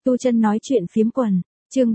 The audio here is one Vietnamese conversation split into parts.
Tu Chân nói chuyện phiếm quần, chương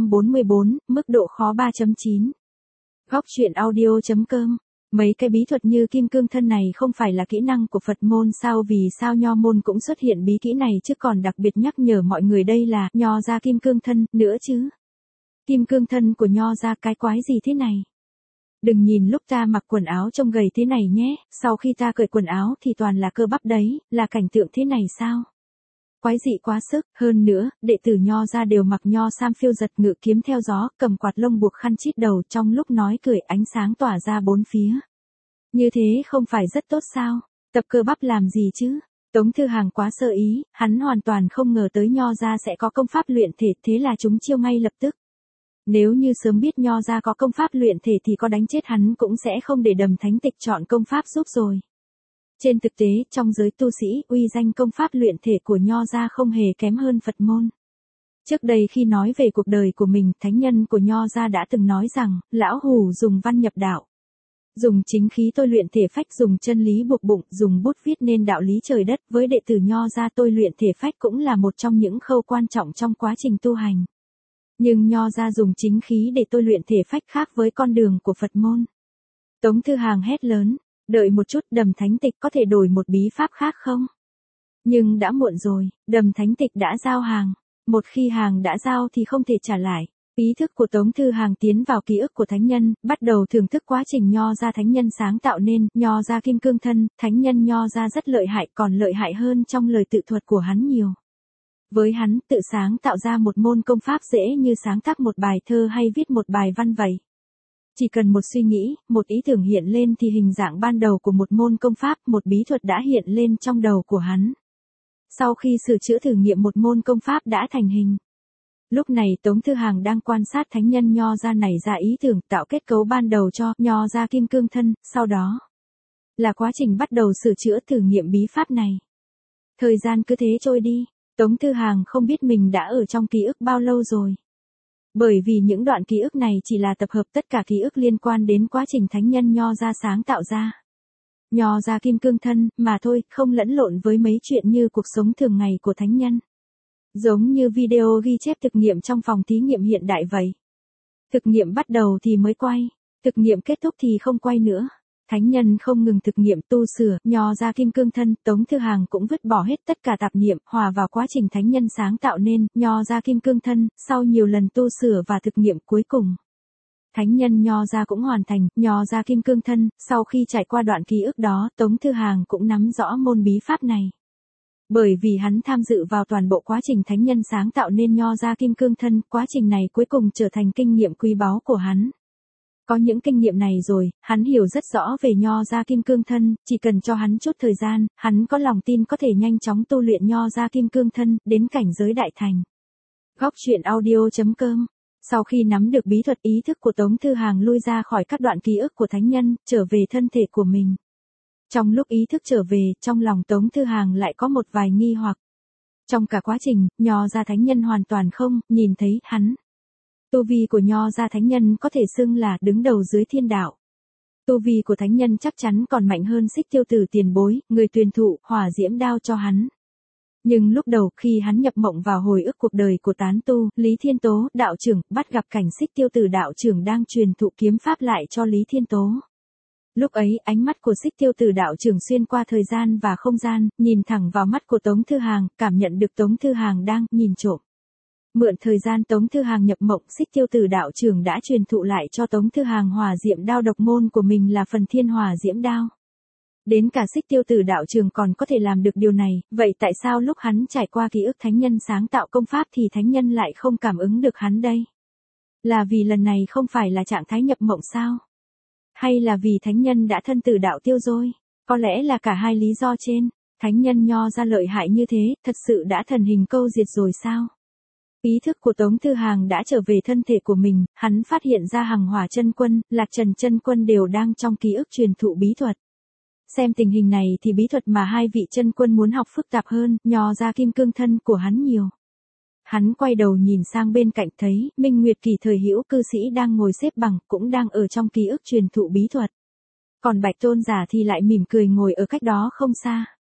744, mức độ khó 3.9. Góc truyện audio.com. Mấy cái bí thuật như kim cương thân này không phải là kỹ năng của Phật môn sao, vì sao Nho môn cũng xuất hiện bí kỹ này chứ, còn đặc biệt nhắc nhở mọi người đây là Nho gia kim cương thân nữa chứ. Kim cương thân của Nho gia cái quái gì thế này? Đừng nhìn lúc ta mặc quần áo trông gầy thế này nhé, sau khi ta cởi quần áo thì toàn là cơ bắp đấy, là cảnh tượng thế này sao? Quái dị quá sức, hơn nữa, đệ tử Nho gia đều mặc nho sam phiêu giật ngự kiếm theo gió, cầm quạt lông buộc khăn chít đầu, trong lúc nói cười ánh sáng tỏa ra bốn phía. Như thế không phải rất tốt sao? Tập cơ bắp làm gì chứ? Tống Thư Hàng quá sơ ý, hắn hoàn toàn không ngờ tới Nho gia sẽ có công pháp luyện thể, thế là chúng chiêu ngay lập tức. Nếu như sớm biết Nho gia có công pháp luyện thể thì có đánh chết hắn cũng sẽ không để Đầm Thánh Tịch chọn công pháp giúp rồi. Trên thực tế, trong giới tu sĩ, uy danh công pháp luyện thể của Nho gia không hề kém hơn Phật môn. Trước đây khi nói về cuộc đời của mình, thánh nhân của Nho gia đã từng nói rằng, lão hủ dùng văn nhập đạo. Dùng chính khí tôi luyện thể phách, dùng chân lý buộc bụng, dùng bút viết nên đạo lý trời đất. Với đệ tử Nho gia, tôi luyện thể phách cũng là một trong những khâu quan trọng trong quá trình tu hành. Nhưng Nho gia dùng chính khí để tôi luyện thể phách khác với con đường của Phật môn. Tống Thư Hàng hét lớn. Đợi một chút, Đầm Thánh Tịch có thể đổi một bí pháp khác không? Nhưng đã muộn rồi, Đầm Thánh Tịch đã giao hàng. Một khi hàng đã giao thì không thể trả lại. Ý thức của Tống Thư Hàng tiến vào ký ức của thánh nhân, bắt đầu thưởng thức quá trình Nho gia thánh nhân sáng tạo nên. Nho gia kim cương thân, thánh nhân Nho gia rất lợi hại, còn lợi hại hơn trong lời tự thuật của hắn nhiều. Với hắn, tự sáng tạo ra một môn công pháp dễ như sáng tác một bài thơ hay viết một bài văn vậy. Chỉ cần một suy nghĩ, một ý tưởng hiện lên thì hình dạng ban đầu của một môn công pháp, một bí thuật đã hiện lên trong đầu của hắn. Sau khi sửa chữa thử nghiệm, một môn công pháp đã thành hình. Lúc này Tống Thư Hàng đang quan sát thánh nhân Nho gia này ra ý tưởng tạo kết cấu ban đầu cho Nho gia kim cương thân, sau đó là quá trình bắt đầu sửa chữa thử nghiệm bí pháp này. Thời gian cứ thế trôi đi, Tống Thư Hàng không biết mình đã ở trong ký ức bao lâu rồi. Bởi vì những đoạn ký ức này chỉ là tập hợp tất cả ký ức liên quan đến quá trình thánh nhân Nho gia sáng tạo ra. Nho gia kim cương thân, mà thôi, không lẫn lộn với mấy chuyện như cuộc sống thường ngày của thánh nhân. Giống như video ghi chép thực nghiệm trong phòng thí nghiệm hiện đại vậy. Thực nghiệm bắt đầu thì mới quay, thực nghiệm kết thúc thì không quay nữa. Thánh nhân không ngừng thực nghiệm tu sửa, Nho gia kim cương thân, Tống Thư Hàng cũng vứt bỏ hết tất cả tạp niệm, hòa vào quá trình thánh nhân sáng tạo nên, Nho gia kim cương thân, sau nhiều lần tu sửa và thực nghiệm cuối cùng. Thánh nhân Nho gia cũng hoàn thành, Nho gia kim cương thân, sau khi trải qua đoạn ký ức đó, Tống Thư Hàng cũng nắm rõ môn bí pháp này. Bởi vì hắn tham dự vào toàn bộ quá trình thánh nhân sáng tạo nên Nho gia kim cương thân, quá trình này cuối cùng trở thành kinh nghiệm quý báu của hắn. Có những kinh nghiệm này rồi, hắn hiểu rất rõ về Nho gia kim cương thân, chỉ cần cho hắn chút thời gian, hắn có lòng tin có thể nhanh chóng tu luyện Nho gia kim cương thân, đến cảnh giới đại thành. Góc truyện audio.com. Sau khi nắm được bí thuật, ý thức của Tống Thư Hàng lui ra khỏi các đoạn ký ức của thánh nhân, trở về thân thể của mình. Trong lúc ý thức trở về, trong lòng Tống Thư Hàng lại có một vài nghi hoặc. Trong cả quá trình, Nho gia thánh nhân hoàn toàn không nhìn thấy hắn. Tu vi của Nho gia thánh nhân có thể xưng là đứng đầu dưới thiên đạo. Tu vi của thánh nhân chắc chắn còn mạnh hơn Xích Tiêu Tử tiền bối, người truyền thụ hỏa diễm đao cho hắn. Nhưng lúc đầu khi hắn nhập mộng vào hồi ức cuộc đời của tán tu, Lý Thiên Tố, đạo trưởng, bắt gặp cảnh Xích Tiêu Tử đạo trưởng đang truyền thụ kiếm pháp lại cho Lý Thiên Tố. Lúc ấy, ánh mắt của Xích Tiêu Tử đạo trưởng xuyên qua thời gian và không gian, nhìn thẳng vào mắt của Tống Thư Hàng, cảm nhận được Tống Thư Hàng đang nhìn trộm. Mượn thời gian Tống Thư Hàng nhập mộng, Xích Tiêu Tử đạo trưởng đã truyền thụ lại cho Tống Thư Hàng hỏa diễm đao độc môn của mình là Phần Thiên Hỏa Diễm Đao. Đến cả Xích Tiêu Tử đạo trưởng còn có thể làm được điều này, vậy tại sao lúc hắn trải qua ký ức thánh nhân sáng tạo công pháp thì thánh nhân lại không cảm ứng được hắn đây? Là vì lần này không phải là trạng thái nhập mộng sao? Hay là vì thánh nhân đã thân tử đạo tiêu rồi? Có lẽ là cả hai lý do trên. Thánh nhân Nho gia lợi hại như thế, thật sự đã thần hình câu diệt rồi sao? Ý thức của Tống Thư Hàng đã trở về thân thể của mình, hắn phát hiện ra Hằng Hỏa chân quân, Lạc Trần chân quân đều đang trong ký ức truyền thụ bí thuật. Xem tình hình này thì bí thuật mà hai vị chân quân muốn học phức tạp hơn, Nho gia kim cương thân của hắn nhiều. Hắn quay đầu nhìn sang bên cạnh thấy, Minh Nguyệt Kỳ thời hữu cư sĩ đang ngồi xếp bằng, cũng đang ở trong ký ức truyền thụ bí thuật. Còn Bạch Tôn giả thì lại mỉm cười ngồi ở cách đó không xa.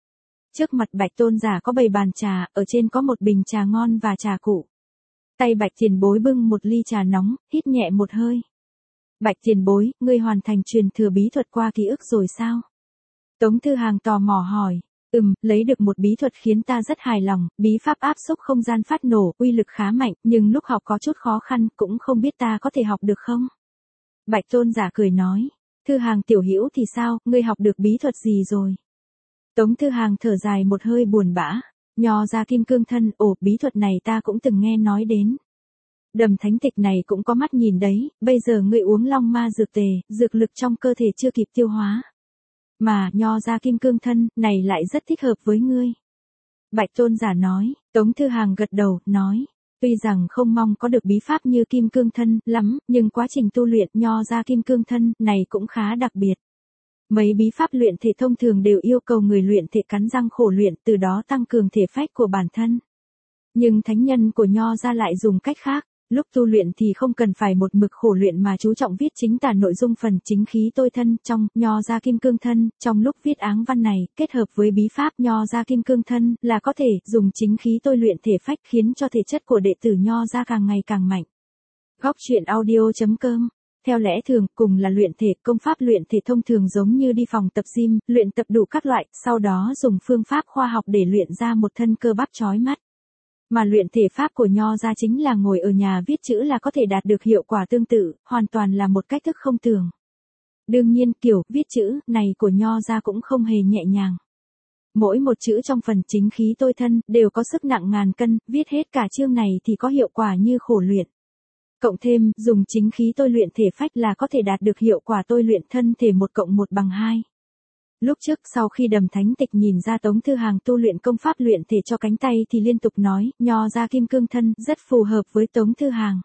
Trước mặt Bạch Tôn giả có bày bàn trà, ở trên có một bình trà ngon và trà cụ. Tay Bạch tiền bối bưng một ly trà nóng, hít nhẹ một hơi. Bạch tiền bối, ngươi hoàn thành truyền thừa bí thuật qua ký ức rồi sao? Tống Thư Hàng tò mò hỏi. Lấy được một bí thuật khiến ta rất hài lòng, bí pháp áp xúc không gian phát nổ, uy lực khá mạnh, nhưng lúc học có chút khó khăn, cũng không biết ta có thể học được không? Bạch Tôn giả cười nói. Thư Hàng tiểu hữu thì sao, ngươi học được bí thuật gì rồi? Tống Thư Hàng thở dài một hơi buồn bã. Nho ra kim cương thân, bí thuật này ta cũng từng nghe nói đến. Đầm thánh tịch này cũng có mắt nhìn đấy, bây giờ ngươi uống long ma dược tề, dược lực trong cơ thể chưa kịp tiêu hóa. Mà, nho ra kim cương thân, này lại rất thích hợp với ngươi. Bạch Tôn giả nói, Tống Thư Hàng gật đầu, nói, tuy rằng không mong có được bí pháp như kim cương thân lắm, nhưng quá trình tu luyện nho ra kim cương thân này cũng khá đặc biệt. Mấy bí pháp luyện thể thông thường đều yêu cầu người luyện thể cắn răng khổ luyện, từ đó tăng cường thể phách của bản thân. Nhưng thánh nhân của nho ra lại dùng cách khác. Lúc tu luyện thì không cần phải một mực khổ luyện mà chú trọng viết chính tả nội dung phần chính khí tôi thân trong nho ra kim cương thân, trong lúc viết áng văn này, kết hợp với bí pháp nho ra kim cương thân là có thể dùng chính khí tôi luyện thể phách khiến cho thể chất của đệ tử nho ra càng ngày càng mạnh. Góc truyện audio.com. Theo lẽ thường, cùng là luyện thể, công pháp luyện thể thông thường giống như đi phòng tập gym, luyện tập đủ các loại, sau đó dùng phương pháp khoa học để luyện ra một thân cơ bắp chói mắt. Mà luyện thể pháp của nho ra chính là ngồi ở nhà viết chữ là có thể đạt được hiệu quả tương tự, hoàn toàn là một cách thức không tưởng. Đương nhiên kiểu viết chữ này của nho ra cũng không hề nhẹ nhàng. Mỗi một chữ trong phần chính khí tôi thân đều có sức nặng ngàn cân, viết hết cả chương này thì có hiệu quả như khổ luyện. Cộng thêm, dùng chính khí tôi luyện thể phách là có thể đạt được hiệu quả tôi luyện thân thể 1+1=2. Lúc trước sau khi Đầm thánh tịch nhìn ra Tống Thư Hàng tu luyện công pháp luyện thể cho cánh tay thì liên tục nói, nho ra kim cương thân rất phù hợp với Tống Thư Hàng.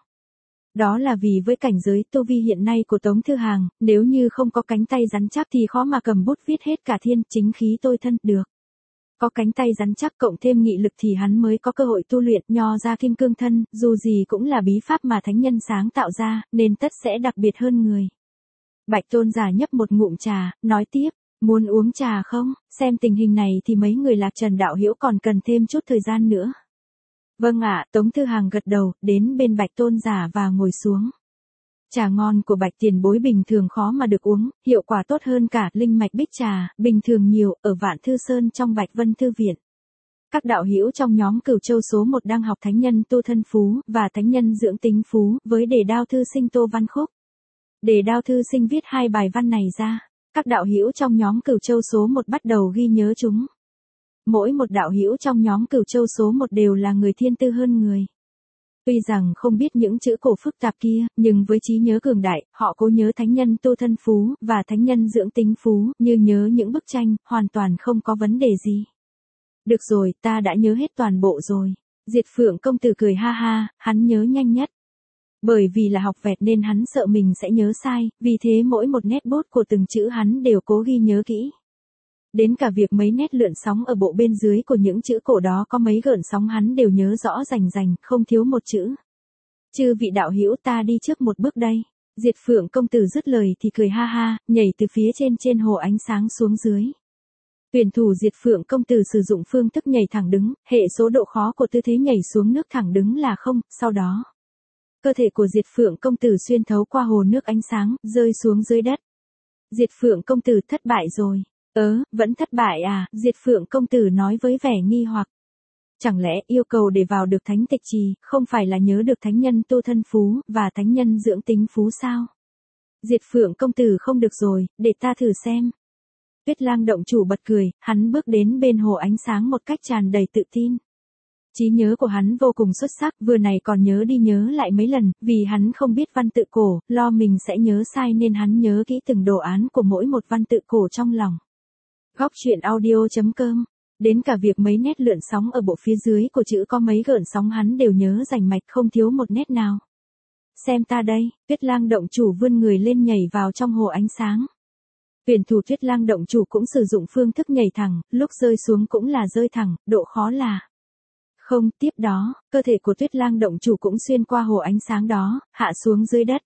Đó là vì với cảnh giới tu vi hiện nay của Tống Thư Hàng, nếu như không có cánh tay rắn chắc thì khó mà cầm bút viết hết cả thiên chính khí tôi thân được. Có cánh tay rắn chắc cộng thêm nghị lực thì hắn mới có cơ hội tu luyện nho ra kim cương thân, dù gì cũng là bí pháp mà thánh nhân sáng tạo ra, nên tất sẽ đặc biệt hơn người. Bạch Tôn giả nhấp một ngụm trà, nói tiếp. Muốn uống trà không? Xem tình hình này thì mấy người Lạc Trần đạo hữu còn cần thêm chút thời gian nữa. Vâng ạ, Tống Thư Hàng gật đầu, đến bên Bạch Tôn giả và ngồi xuống. Trà ngon của Bạch tiền bối bình thường khó mà được uống, hiệu quả tốt hơn cả linh mạch bích trà, bình thường nhiều, ở Vạn Thư Sơn trong Bạch Vân Thư Viện. Các đạo hữu trong nhóm Cửu Châu số 1 đang học thánh nhân tu thân phú, và thánh nhân dưỡng tính phú, với Đề Đao Thư Sinh Tô Văn Khúc. Đề Đao Thư Sinh viết 2 bài văn này ra. Các đạo hữu trong nhóm Cửu Châu số 1 bắt đầu ghi nhớ chúng. Mỗi một đạo hữu trong nhóm Cửu Châu số 1 đều là người thiên tư hơn người. Tuy rằng không biết những chữ cổ phức tạp kia, nhưng với trí nhớ cường đại, họ cố nhớ thánh nhân tu thân phú, và thánh nhân dưỡng tính phú, như nhớ những bức tranh, hoàn toàn không có vấn đề gì. Được rồi, ta đã nhớ hết toàn bộ rồi. Diệt Phượng công tử cười ha ha, hắn nhớ nhanh nhất. Bởi vì là học vẹt nên hắn sợ mình sẽ nhớ sai, vì thế mỗi một nét bút của từng chữ hắn đều cố ghi nhớ kỹ. Đến cả việc mấy nét lượn sóng ở bộ bên dưới của những chữ cổ đó có mấy gợn sóng hắn đều nhớ rõ rành rành, không thiếu một chữ. Chư vị đạo hữu ta đi trước một bước đây. Diệt Phượng công tử dứt lời thì cười ha ha, nhảy từ phía trên hồ ánh sáng xuống dưới. Tuyển thủ Diệt Phượng công tử sử dụng phương thức nhảy thẳng đứng, hệ số độ khó của tư thế nhảy xuống nước thẳng đứng là 0, sau đó. Cơ thể của Diệt Phượng công tử xuyên thấu qua hồ nước ánh sáng, rơi xuống dưới đất. Diệt Phượng công tử thất bại rồi. Vẫn thất bại à? Diệt Phượng công tử nói với vẻ nghi hoặc. Chẳng lẽ yêu cầu để vào được thánh tịch trì, không phải là nhớ được thánh nhân tu thân phú, và thánh nhân dưỡng tính phú sao? Diệt Phượng công tử không được rồi, để ta thử xem. Tuyết Lang động chủ bật cười, hắn bước đến bên hồ ánh sáng một cách tràn đầy tự tin. Trí nhớ của hắn vô cùng xuất sắc, vừa này còn nhớ đi nhớ lại mấy lần, vì hắn không biết văn tự cổ, lo mình sẽ nhớ sai nên hắn nhớ kỹ từng đồ án của mỗi một văn tự cổ trong lòng. Góc truyện audio.com. Đến cả việc mấy nét lượn sóng ở bộ phía dưới của chữ có mấy gợn sóng hắn đều nhớ rành mạch không thiếu một nét nào. Xem ta đây, Tuyết Lang động chủ vươn người lên nhảy vào trong hồ ánh sáng. Tuyển thủ Tuyết Lang động chủ cũng sử dụng phương thức nhảy thẳng, lúc rơi xuống cũng là rơi thẳng, độ khó là không. Tiếp đó, cơ thể của Tuyết Lang động chủ cũng xuyên qua hồ ánh sáng đó, hạ xuống dưới đất.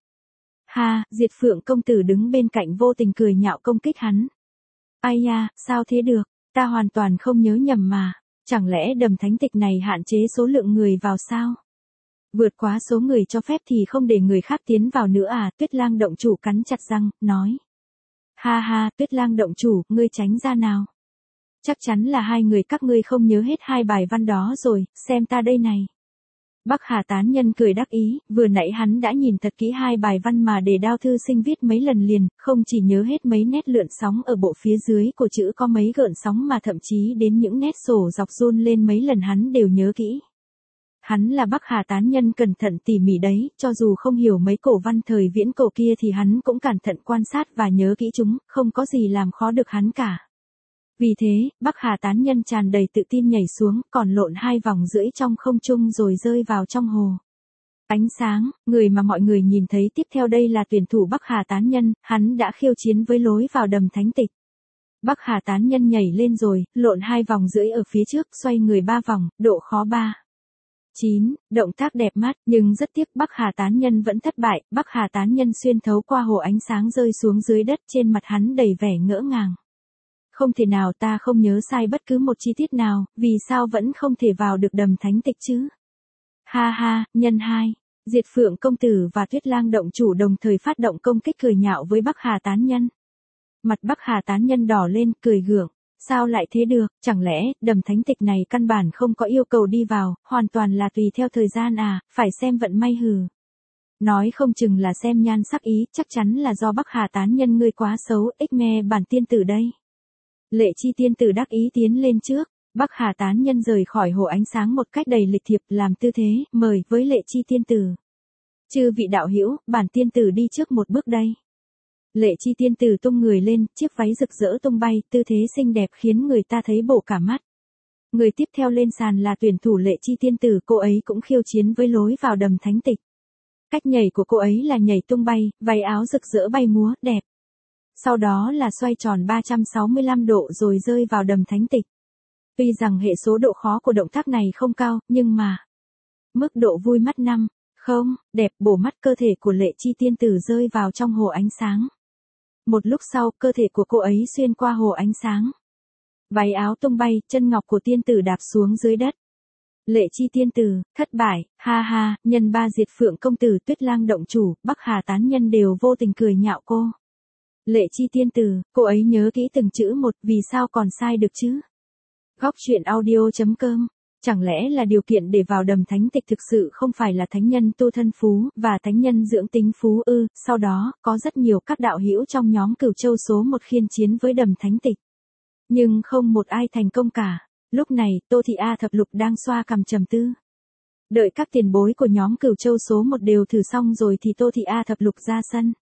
Ha, Diệt Phượng công tử đứng bên cạnh vô tình cười nhạo công kích hắn. Ai da, sao thế được? Ta hoàn toàn không nhớ nhầm mà, chẳng lẽ đầm thánh tịch này hạn chế số lượng người vào sao? Vượt quá số người cho phép thì không để người khác tiến vào nữa à? Tuyết Lang động chủ cắn chặt răng, nói. Ha ha, Tuyết Lang động chủ, ngươi tránh ra nào. Chắc chắn là hai người các ngươi không nhớ hết hai bài văn đó rồi, xem ta đây này. Bắc Hà tán nhân cười đắc ý, vừa nãy hắn đã nhìn thật kỹ hai bài văn mà Đề Đao thư sinh viết mấy lần liền, không chỉ nhớ hết mấy nét lượn sóng ở bộ phía dưới của chữ có mấy gợn sóng mà thậm chí đến những nét sổ dọc run lên mấy lần hắn đều nhớ kỹ. Hắn là Bắc Hà tán nhân cẩn thận tỉ mỉ đấy, cho dù không hiểu mấy cổ văn thời viễn cổ kia thì hắn cũng cẩn thận quan sát và nhớ kỹ chúng, không có gì làm khó được hắn cả. Vì thế, Bắc Hà tán nhân tràn đầy tự tin nhảy xuống, còn lộn 2 vòng rưỡi trong không trung rồi rơi vào trong hồ. Ánh sáng, người mà mọi người nhìn thấy tiếp theo đây là tuyển thủ Bắc Hà tán nhân, hắn đã khiêu chiến với lối vào đầm thánh tịch. Bắc Hà tán nhân nhảy lên rồi, lộn 2 vòng rưỡi ở phía trước, xoay người 3 vòng, độ khó 3. 9, động tác đẹp mắt, nhưng rất tiếc Bắc Hà tán nhân vẫn thất bại, Bắc Hà tán nhân xuyên thấu qua hồ ánh sáng rơi xuống dưới đất, trên mặt hắn đầy vẻ ngỡ ngàng. Không thể nào, ta không nhớ sai bất cứ một chi tiết nào, vì sao vẫn không thể vào được đầm thánh tịch chứ? Ha ha, nhân 2, Diệt Phượng công tử và Tuyết Lang động chủ đồng thời phát động công kích cười nhạo với Bắc Hà tán nhân. Mặt Bắc Hà tán nhân đỏ lên, cười gượng. Sao lại thế được, chẳng lẽ, đầm thánh tịch này căn bản không có yêu cầu đi vào, hoàn toàn là tùy theo thời gian à, phải xem vận may hừ. Nói không chừng là xem nhan sắc ý, chắc chắn là do Bắc Hà tán nhân ngươi quá xấu, ích me bản tiên tử đây. Lệ Chi tiên tử đắc ý tiến lên trước, Bắc Hà tán nhân rời khỏi hồ ánh sáng một cách đầy lịch thiệp, làm tư thế, mời với Lệ Chi tiên tử. Chư vị đạo hữu, bản tiên tử đi trước một bước đây. Lệ Chi tiên tử tung người lên, chiếc váy rực rỡ tung bay, tư thế xinh đẹp khiến người ta thấy bổ cả mắt. Người tiếp theo lên sàn là tuyển thủ Lệ Chi tiên tử, cô ấy cũng khiêu chiến với lối vào đầm thánh tịch. Cách nhảy của cô ấy là nhảy tung bay, váy áo rực rỡ bay múa, đẹp. Sau đó là xoay tròn 365 độ rồi rơi vào đầm thánh tịch. Tuy rằng hệ số độ khó của động tác này không cao, nhưng mà mức độ vui mắt 5, không, đẹp bổ mắt cơ thể của Lệ Chi tiên tử rơi vào trong hồ ánh sáng. Một lúc sau, cơ thể của cô ấy xuyên qua hồ ánh sáng. Váy áo tung bay, chân ngọc của tiên tử đạp xuống dưới đất. Lệ Chi tiên tử, thất bại, ha ha, nhân 3 Diệt Phượng công tử, Tuyết Lang động chủ, Bắc Hà tán nhân đều vô tình cười nhạo cô. Lệ Chi tiên tử, cô ấy nhớ kỹ từng chữ một, vì sao còn sai được chứ? Góc truyện audio.com. Chẳng lẽ là điều kiện để vào đầm thánh tịch thực sự không phải là thánh nhân tu thân phú, và thánh nhân dưỡng tính phú ư? Sau đó, có rất nhiều các đạo hữu trong nhóm Cửu Châu số 1 khiên chiến với đầm thánh tịch. Nhưng không một ai thành công cả. Lúc này, Tô Thị A Thập Lục đang xoa cằm trầm tư. Đợi các tiền bối của nhóm Cửu Châu số 1 đều thử xong rồi thì Tô Thị A Thập Lục ra sân.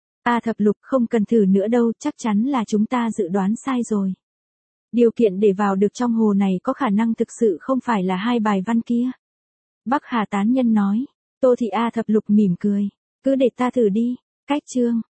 A Thập Lục, không cần thử nữa đâu, chắc chắn là chúng ta dự đoán sai rồi. Điều kiện để vào được trong hồ này có khả năng thực sự không phải là hai bài văn kia. Bắc Hà tán nhân nói. Tô Thị A Thập Lục mỉm cười. Cứ để ta thử đi. Cách chương.